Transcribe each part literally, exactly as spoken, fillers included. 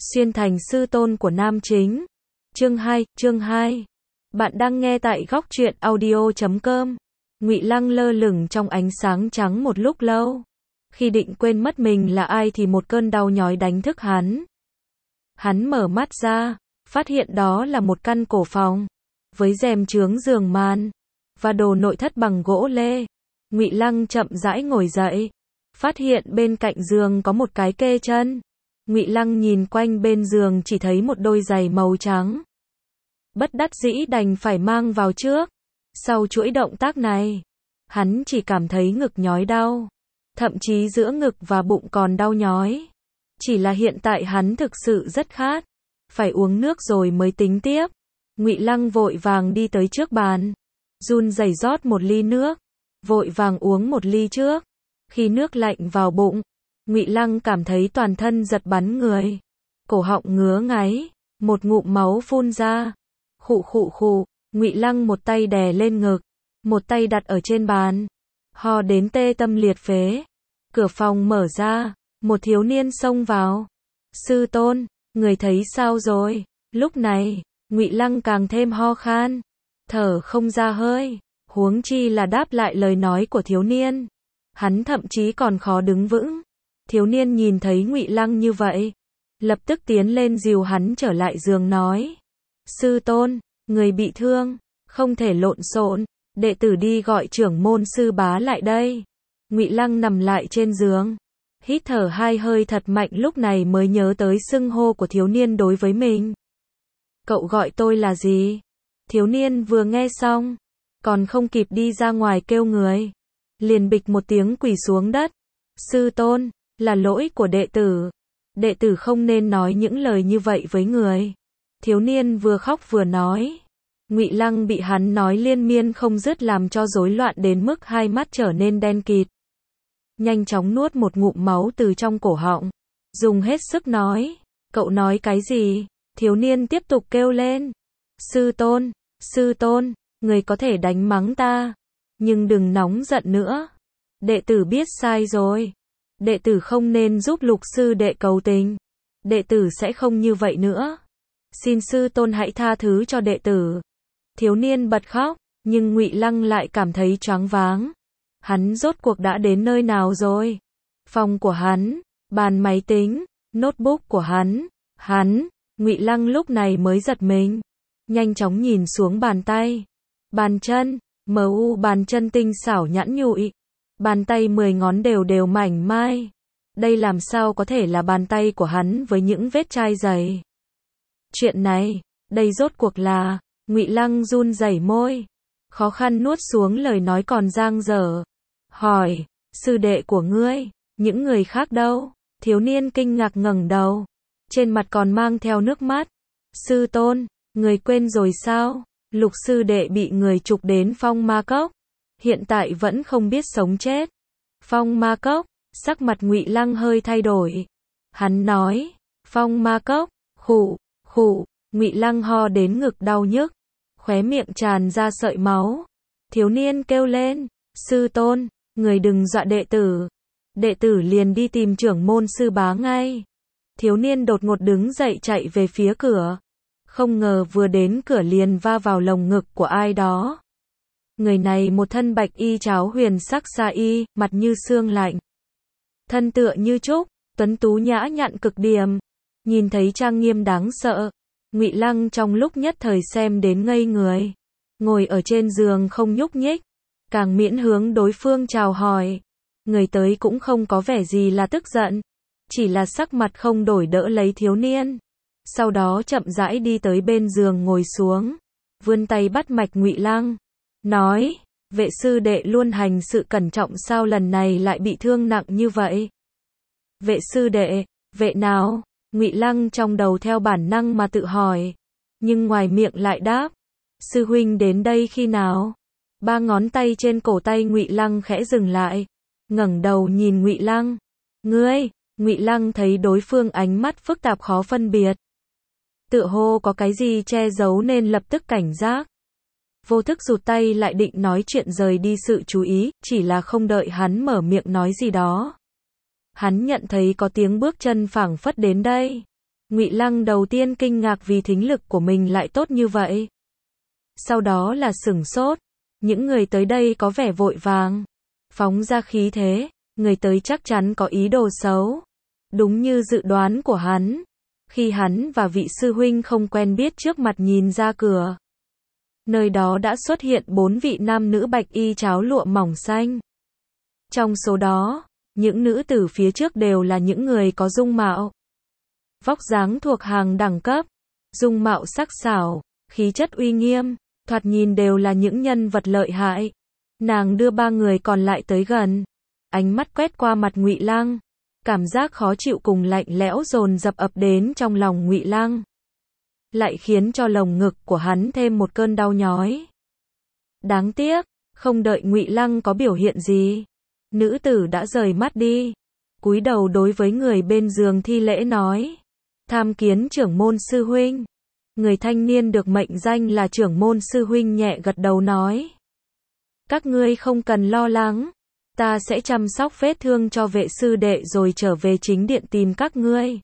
Xuyên thành sư tôn của nam chính. Chương hai, chương hai. Bạn đang nghe tại góc truyện audio chấm com. Ngụy Lăng lơ lửng trong ánh sáng trắng một lúc lâu. Khi định quên mất mình là ai thì một cơn đau nhói đánh thức hắn. Hắn mở mắt ra, phát hiện đó là một căn cổ phòng, với rèm chướng giường màn, và đồ nội thất bằng gỗ lê. Ngụy Lăng chậm rãi ngồi dậy, phát hiện bên cạnh giường có một cái kê chân. Ngụy Lăng nhìn quanh bên giường chỉ thấy một đôi giày màu trắng. Bất đắc dĩ đành phải mang vào trước. Sau chuỗi động tác này, hắn chỉ cảm thấy ngực nhói đau, thậm chí giữa ngực và bụng còn đau nhói. Chỉ là hiện tại hắn thực sự rất khát, phải uống nước rồi mới tính tiếp. Ngụy Lăng vội vàng đi tới trước bàn, run rẩy rót một ly nước, vội vàng uống một ly trước. Khi nước lạnh vào bụng, Ngụy Lăng cảm thấy toàn thân giật bắn người, cổ họng ngứa ngáy, một ngụm máu phun ra. Khụ khụ khụ, Ngụy Lăng một tay đè lên ngực, một tay đặt ở trên bàn, ho đến tê tâm liệt phế. Cửa phòng mở ra, một thiếu niên xông vào. "Sư tôn, người thấy sao rồi?" Lúc này, Ngụy Lăng càng thêm ho khan, thở không ra hơi, huống chi là đáp lại lời nói của thiếu niên. Hắn thậm chí còn khó đứng vững. Thiếu niên nhìn thấy Ngụy Lăng như vậy, lập tức tiến lên dìu hắn trở lại giường nói: "Sư tôn, người bị thương, không thể lộn xộn, đệ tử đi gọi trưởng môn sư bá lại đây." Ngụy Lăng nằm lại trên giường, hít thở hai hơi thật mạnh, lúc này mới nhớ tới xưng hô của thiếu niên đối với mình. "Cậu gọi tôi là gì?" Thiếu niên vừa nghe xong, còn không kịp đi ra ngoài kêu người, liền bịch một tiếng quỳ xuống đất. "Sư tôn, là lỗi của đệ tử. Đệ tử không nên nói những lời như vậy với người." Thiếu niên vừa khóc vừa nói. Ngụy Lăng bị hắn nói liên miên không dứt làm cho rối loạn đến mức hai mắt trở nên đen kịt. Nhanh chóng nuốt một ngụm máu từ trong cổ họng, dùng hết sức nói: "Cậu nói cái gì?" Thiếu niên tiếp tục kêu lên: "Sư tôn, sư tôn, người có thể đánh mắng ta, nhưng đừng nóng giận nữa. Đệ tử biết sai rồi. Đệ tử không nên giúp Lục sư đệ cầu tình. Đệ tử sẽ không như vậy nữa. Xin sư tôn hãy tha thứ cho đệ tử." Thiếu niên bật khóc, nhưng Ngụy Lăng lại cảm thấy choáng váng. Hắn rốt cuộc đã đến nơi nào rồi? Phòng của hắn, bàn máy tính, notebook của hắn, hắn, Ngụy Lăng lúc này mới giật mình, nhanh chóng nhìn xuống bàn tay, bàn chân, mờ u bàn chân tinh xảo nhẵn nhụi, bàn tay mười ngón đều đều mảnh mai. Đây làm sao có thể là bàn tay của hắn với những vết chai dày? Chuyện này, đây rốt cuộc là... Ngụy Lăng run rẩy môi, khó khăn nuốt xuống lời nói còn dang dở. Hỏi: "Sư đệ của ngươi, những người khác đâu?" Thiếu niên kinh ngạc ngẩng đầu, trên mặt còn mang theo nước mắt. "Sư tôn, người quên rồi sao? Lục sư đệ bị người trục đến Phong Ma Cốc, hiện tại vẫn không biết sống chết." Phong Ma Cốc, sắc mặt Ngụy Lăng hơi thay đổi. Hắn nói: "Phong Ma Cốc." Khụ, khụ, Ngụy Lăng ho đến ngực đau nhức, khóe miệng tràn ra sợi máu. Thiếu niên kêu lên: "Sư tôn, người đừng dọa đệ tử. Đệ tử liền đi tìm trưởng môn sư bá ngay." Thiếu niên đột ngột đứng dậy chạy về phía cửa. Không ngờ vừa đến cửa liền va vào lồng ngực của ai đó. Người này một thân bạch y cháo huyền sắc sa y, mặt như xương lạnh, thân tựa như trúc, tuấn tú nhã nhặn cực điểm, nhìn thấy trang nghiêm đáng sợ. Ngụy Lăng trong lúc nhất thời xem đến ngây người, ngồi ở trên giường không nhúc nhích, càng miễn hướng đối phương chào hỏi. Người tới cũng không có vẻ gì là tức giận, chỉ là sắc mặt không đổi đỡ lấy thiếu niên. Sau đó chậm rãi đi tới bên giường ngồi xuống, vươn tay bắt mạch Ngụy Lăng, nói: "Vệ sư đệ luôn hành sự cẩn trọng, sao lần này lại bị thương nặng như vậy?" "Vệ sư đệ, vệ nào?" Ngụy Lăng trong đầu theo bản năng mà tự hỏi, nhưng ngoài miệng lại đáp: "Sư huynh đến đây khi nào?" Ba ngón tay trên cổ tay Ngụy Lăng khẽ dừng lại, ngẩng đầu nhìn Ngụy Lăng. "Ngươi?" Ngụy Lăng thấy đối phương ánh mắt phức tạp khó phân biệt, tựa hồ có cái gì che giấu nên lập tức cảnh giác. Vô thức rụt tay lại định nói chuyện rời đi sự chú ý, chỉ là không đợi hắn mở miệng nói gì đó, hắn nhận thấy có tiếng bước chân phảng phất đến đây. Ngụy Lăng đầu tiên kinh ngạc vì thính lực của mình lại tốt như vậy. Sau đó là sửng sốt, những người tới đây có vẻ vội vàng, phóng ra khí thế, người tới chắc chắn có ý đồ xấu. Đúng như dự đoán của hắn, khi hắn và vị sư huynh không quen biết trước mặt nhìn ra cửa, nơi đó đã xuất hiện bốn vị nam nữ bạch y cháo lụa mỏng xanh. Trong số đó, những nữ tử phía trước đều là những người có dung mạo, vóc dáng thuộc hàng đẳng cấp, dung mạo sắc sảo, khí chất uy nghiêm, thoạt nhìn đều là những nhân vật lợi hại. Nàng đưa ba người còn lại tới gần, ánh mắt quét qua mặt Ngụy Lăng, cảm giác khó chịu cùng lạnh lẽo dồn dập ập đến trong lòng Ngụy Lăng, lại khiến cho lồng ngực của hắn thêm một cơn đau nhói. Đáng tiếc, không đợi Ngụy Lăng có biểu hiện gì, nữ tử đã rời mắt đi, cúi đầu đối với người bên giường thi lễ nói: "Tham kiến trưởng môn sư huynh." Người thanh niên được mệnh danh là trưởng môn sư huynh nhẹ gật đầu nói: "Các ngươi không cần lo lắng, ta sẽ chăm sóc vết thương cho vệ sư đệ rồi trở về chính điện tìm các ngươi."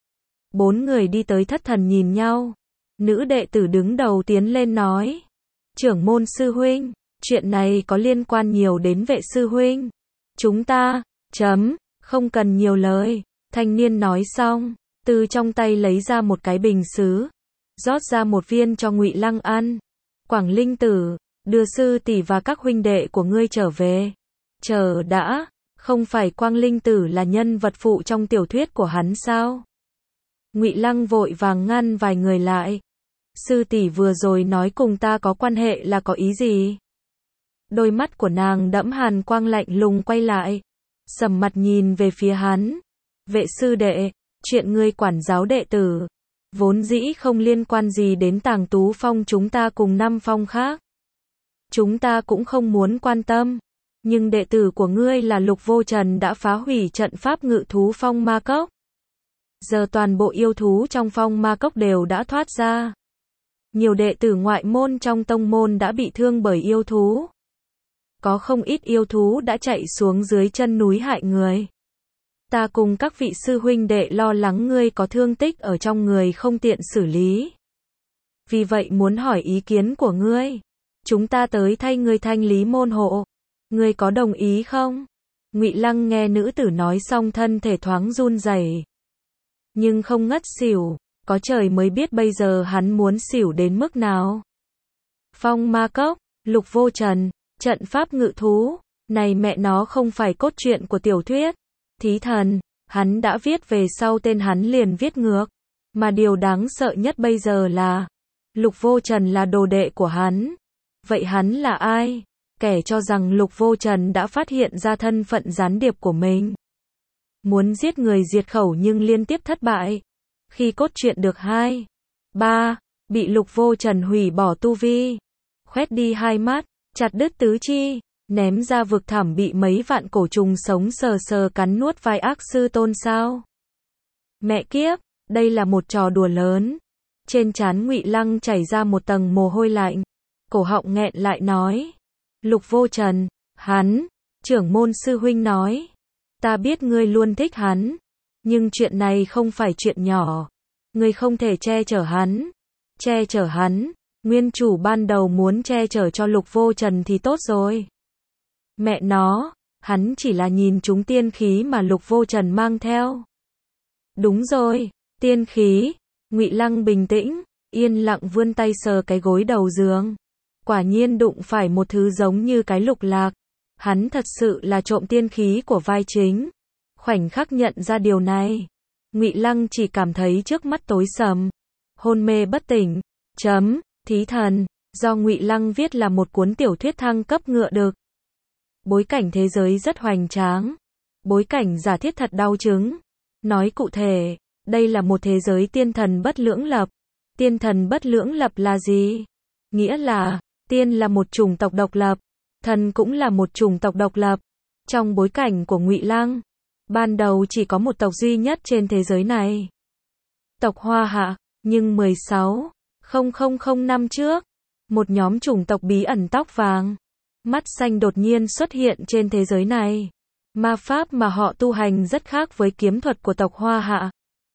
Bốn người đi tới thất thần nhìn nhau. Nữ đệ tử đứng đầu tiến lên nói: "Trưởng môn sư huynh, chuyện này có liên quan nhiều đến vệ sư huynh. Chúng ta, chấm, không cần nhiều lời." Thanh niên nói xong, từ trong tay lấy ra một cái bình sứ, rót ra một viên cho Ngụy Lăng ăn. "Quảng Linh tử, đưa sư tỷ và các huynh đệ của ngươi trở về." "Chờ đã, không phải Quang Linh tử là nhân vật phụ trong tiểu thuyết của hắn sao?" Ngụy Lăng vội vàng ngăn vài người lại. "Sư tỷ vừa rồi nói cùng ta có quan hệ là có ý gì?" Đôi mắt của nàng đẫm hàn quang lạnh lùng quay lại, sầm mặt nhìn về phía hắn. "Vệ sư đệ, chuyện ngươi quản giáo đệ tử, vốn dĩ không liên quan gì đến Tàng Tú Phong chúng ta cùng năm phong khác. Chúng ta cũng không muốn quan tâm. Nhưng đệ tử của ngươi là Lục Vô Trần đã phá hủy trận pháp ngự thú phong ma cốc. Giờ toàn bộ yêu thú trong phong ma cốc đều đã thoát ra. Nhiều đệ tử ngoại môn trong tông môn đã bị thương bởi yêu thú. Có không ít yêu thú đã chạy xuống dưới chân núi hại người. Ta cùng các vị sư huynh đệ lo lắng ngươi có thương tích ở trong người không tiện xử lý. Vì vậy muốn hỏi ý kiến của ngươi. Chúng ta tới thay ngươi thanh lý môn hộ. Ngươi có đồng ý không?" Ngụy Lăng nghe nữ tử nói xong thân thể thoáng run rẩy, nhưng không ngất xỉu, có trời mới biết bây giờ hắn muốn xỉu đến mức nào. Phong ma cốc, Lục Vô Trần, trận pháp ngự thú, này mẹ nó không phải cốt truyện của tiểu thuyết. Thí thần, hắn đã viết về sau tên hắn liền viết ngược, mà điều đáng sợ nhất bây giờ là Lục Vô Trần là đồ đệ của hắn. Vậy hắn là ai? Kẻ cho rằng Lục Vô Trần đã phát hiện ra thân phận gián điệp của mình, muốn giết người diệt khẩu nhưng liên tiếp thất bại. Khi cốt truyện được hai, ba, bị Lục Vô Trần hủy bỏ tu vi, khoét đi hai mắt, chặt đứt tứ chi, ném ra vực thẳm bị mấy vạn cổ trùng sống sờ sờ cắn nuốt vai ác sư tôn sao? Mẹ kiếp, đây là một trò đùa lớn. Trên trán Ngụy Lăng chảy ra một tầng mồ hôi lạnh, cổ họng nghẹn lại nói: "Lục Vô Trần, hắn." Trưởng môn sư huynh nói: "Ta biết ngươi luôn thích hắn, nhưng chuyện này không phải chuyện nhỏ. Ngươi không thể che chở hắn. Che chở hắn, nguyên chủ ban đầu muốn che chở cho Lục Vô Trần thì tốt rồi. Mẹ nó, hắn chỉ là nhìn trúng tiên khí mà Lục Vô Trần mang theo." "Đúng rồi, tiên khí." Ngụy Lăng bình tĩnh, yên lặng vươn tay sờ cái gối đầu giường. Quả nhiên đụng phải một thứ giống như cái lục lạc. Hắn thật sự là trộm tiên khí của vai chính. Khoảnh khắc nhận ra điều này, Ngụy Lăng chỉ cảm thấy trước mắt tối sầm, hôn mê bất tỉnh. Chấm, thí thần, do Ngụy Lăng viết là một cuốn tiểu thuyết thăng cấp ngựa đực. Bối cảnh thế giới rất hoành tráng, bối cảnh giả thiết thật đau chứng. Nói cụ thể, đây là một thế giới tiên thần bất lưỡng lập. Tiên thần bất lưỡng lập là gì? Nghĩa là, tiên là một chủng tộc độc lập, thần cũng là một chủng tộc độc lập. Trong bối cảnh của Ngụy Lăng, ban đầu chỉ có một tộc duy nhất trên thế giới này. Tộc Hoa Hạ, nhưng mười sáu nghìn năm trước, một nhóm chủng tộc bí ẩn tóc vàng, mắt xanh đột nhiên xuất hiện trên thế giới này. Ma pháp mà họ tu hành rất khác với kiếm thuật của tộc Hoa Hạ.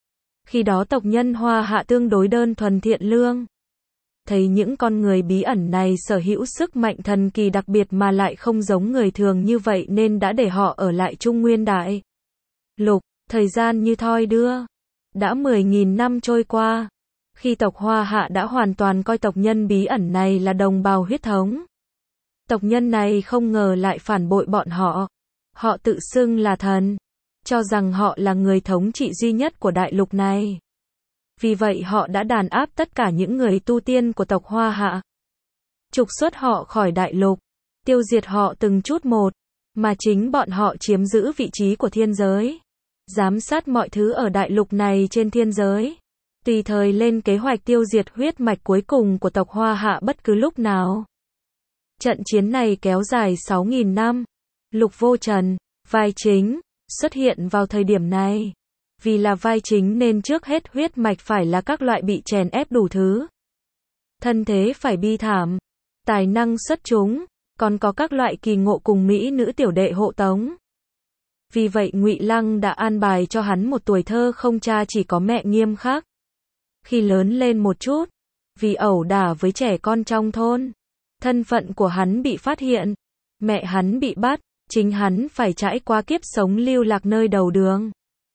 Khi đó tộc nhân Hoa Hạ tương đối đơn thuần thiện lương. Thấy những con người bí ẩn này sở hữu sức mạnh thần kỳ đặc biệt mà lại không giống người thường như vậy nên đã để họ ở lại Trung Nguyên Đại Lục. Thời gian như thoi đưa. Đã mười nghìn năm trôi qua. Khi tộc Hoa Hạ đã hoàn toàn coi tộc nhân bí ẩn này là đồng bào huyết thống. Tộc nhân này không ngờ lại phản bội bọn họ. Họ tự xưng là thần. Cho rằng họ là người thống trị duy nhất của đại lục này. Vì vậy họ đã đàn áp tất cả những người tu tiên của tộc Hoa Hạ. Trục xuất họ khỏi đại lục. Tiêu diệt họ từng chút một. Mà chính bọn họ chiếm giữ vị trí của thiên giới. Giám sát mọi thứ ở đại lục này trên thiên giới. Tùy thời lên kế hoạch tiêu diệt huyết mạch cuối cùng của tộc Hoa Hạ bất cứ lúc nào. Trận chiến này kéo dài sáu nghìn năm. Lục Vô Trần, vai chính, xuất hiện vào thời điểm này. Vì là vai chính nên trước hết huyết mạch phải là các loại bị chèn ép đủ thứ. Thân thế phải bi thảm. Tài năng xuất chúng. Còn có các loại kỳ ngộ cùng mỹ nữ tiểu đệ hộ tống. Vì vậy Ngụy Lăng đã an bài cho hắn một tuổi thơ không cha chỉ có mẹ nghiêm khắc. Khi lớn lên một chút, vì ẩu đả với trẻ con trong thôn, thân phận của hắn bị phát hiện, mẹ hắn bị bắt, chính hắn phải trải qua kiếp sống lưu lạc nơi đầu đường.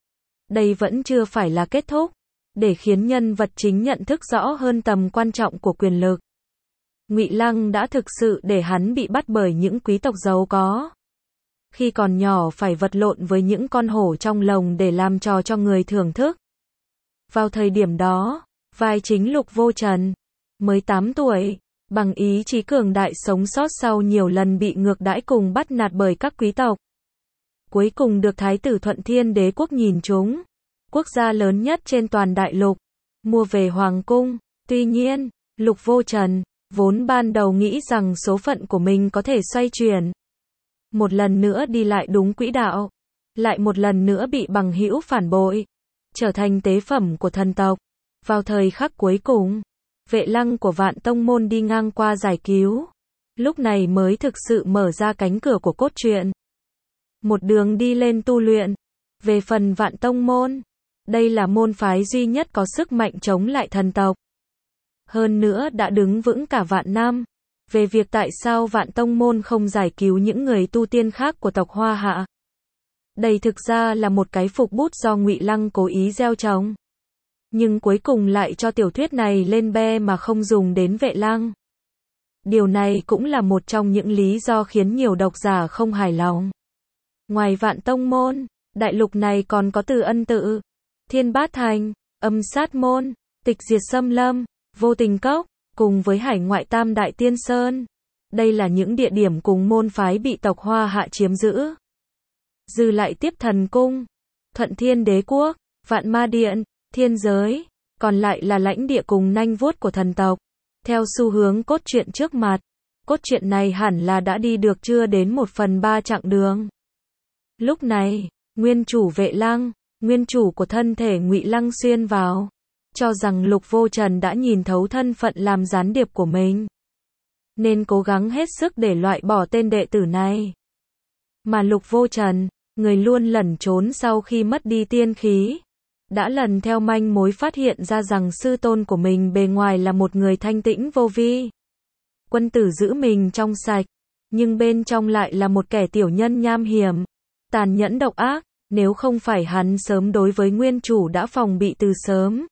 Đây vẫn chưa phải là kết thúc, để khiến nhân vật chính nhận thức rõ hơn tầm quan trọng của quyền lực. Ngụy Lăng đã thực sự để hắn bị bắt bởi những quý tộc giàu có. Khi còn nhỏ phải vật lộn với những con hổ trong lồng để làm trò cho người thưởng thức. Vào thời điểm đó, vai chính Lục Vô Trần, mới tám tuổi, bằng ý chí cường đại sống sót sau nhiều lần bị ngược đãi cùng bắt nạt bởi các quý tộc. Cuối cùng được Thái tử Thuận Thiên Đế quốc nhìn trúng, quốc gia lớn nhất trên toàn đại lục, mua về hoàng cung. Tuy nhiên, Lục Vô Trần, vốn ban đầu nghĩ rằng số phận của mình có thể xoay chuyển. Một lần nữa đi lại đúng quỹ đạo, lại một lần nữa bị bằng hữu phản bội, trở thành tế phẩm của thần tộc. Vào thời khắc cuối cùng, Vệ Lăng của Vạn Tông Môn đi ngang qua giải cứu. Lúc này mới thực sự mở ra cánh cửa của cốt truyện. Một đường đi lên tu luyện. Về phần Vạn Tông Môn, đây là môn phái duy nhất có sức mạnh chống lại thần tộc. Hơn nữa đã đứng vững cả vạn năm. Về việc tại sao Vạn Tông Môn không giải cứu những người tu tiên khác của tộc Hoa Hạ. Đây thực ra là một cái phục bút do Ngụy Lăng cố ý gieo trồng. Nhưng cuối cùng lại cho tiểu thuyết này lên be mà không dùng đến Vệ Lăng. Điều này cũng là một trong những lý do khiến nhiều độc giả không hài lòng. Ngoài Vạn Tông Môn, đại lục này còn có Từ Ân Tự, Thiên Bát Thành, Âm Sát Môn, Tịch Diệt Xâm Lâm, Vô Tình Cốc, cùng với hải ngoại Tam Đại Tiên Sơn. Đây là những địa điểm cùng môn phái bị tộc Hoa Hạ chiếm giữ. Dư lại Tiếp Thần Cung, Thuận Thiên Đế quốc, Vạn Ma Điện, Thiên Giới, còn lại là lãnh địa cùng nanh vuốt của thần tộc. Theo xu hướng cốt truyện trước mặt, cốt truyện này hẳn là đã đi được chưa đến một phần ba chặng đường. Lúc này, nguyên chủ Vệ Lăng, nguyên chủ của thân thể Ngụy Lăng xuyên vào, cho rằng Lục Vô Trần đã nhìn thấu thân phận làm gián điệp của mình, nên cố gắng hết sức để loại bỏ tên đệ tử này. Mà Lục Vô Trần, người luôn lẩn trốn sau khi mất đi tiên khí, đã lần theo manh mối phát hiện ra rằng sư tôn của mình bề ngoài là một người thanh tĩnh vô vi. Quân tử giữ mình trong sạch, nhưng bên trong lại là một kẻ tiểu nhân nham hiểm, tàn nhẫn độc ác, nếu không phải hắn sớm đối với nguyên chủ đã phòng bị từ sớm.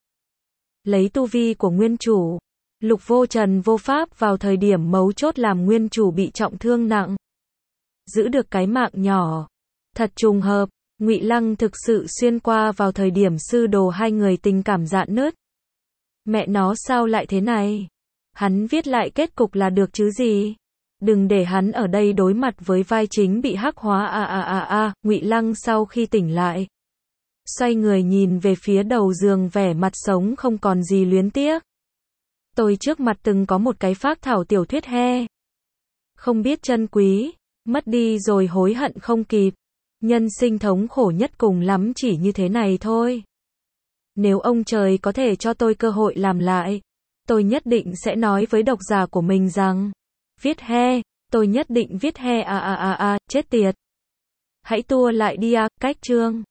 Lấy tu vi của nguyên chủ, Lục Vô Trần vô pháp vào thời điểm mấu chốt làm nguyên chủ bị trọng thương nặng. Giữ được cái mạng nhỏ. Thật trùng hợp, Ngụy Lăng thực sự xuyên qua vào thời điểm sư đồ hai người tình cảm rạn nứt. Mẹ nó sao lại thế này? Hắn viết lại kết cục là được chứ gì? Đừng để hắn ở đây đối mặt với vai chính bị hắc hóa a a a a. Ngụy Lăng sau khi tỉnh lại, xoay người nhìn về phía đầu giường vẻ mặt sống không còn gì luyến tiếc. Tôi trước mặt từng có một cái phác thảo tiểu thuyết he. Không biết trân quý, mất đi rồi hối hận không kịp. Nhân sinh thống khổ nhất cùng lắm chỉ như thế này thôi. Nếu ông trời có thể cho tôi cơ hội làm lại, tôi nhất định sẽ nói với độc giả của mình rằng, viết he, tôi nhất định viết he a a a a, chết tiệt. Hãy tua lại đi à, cách chương.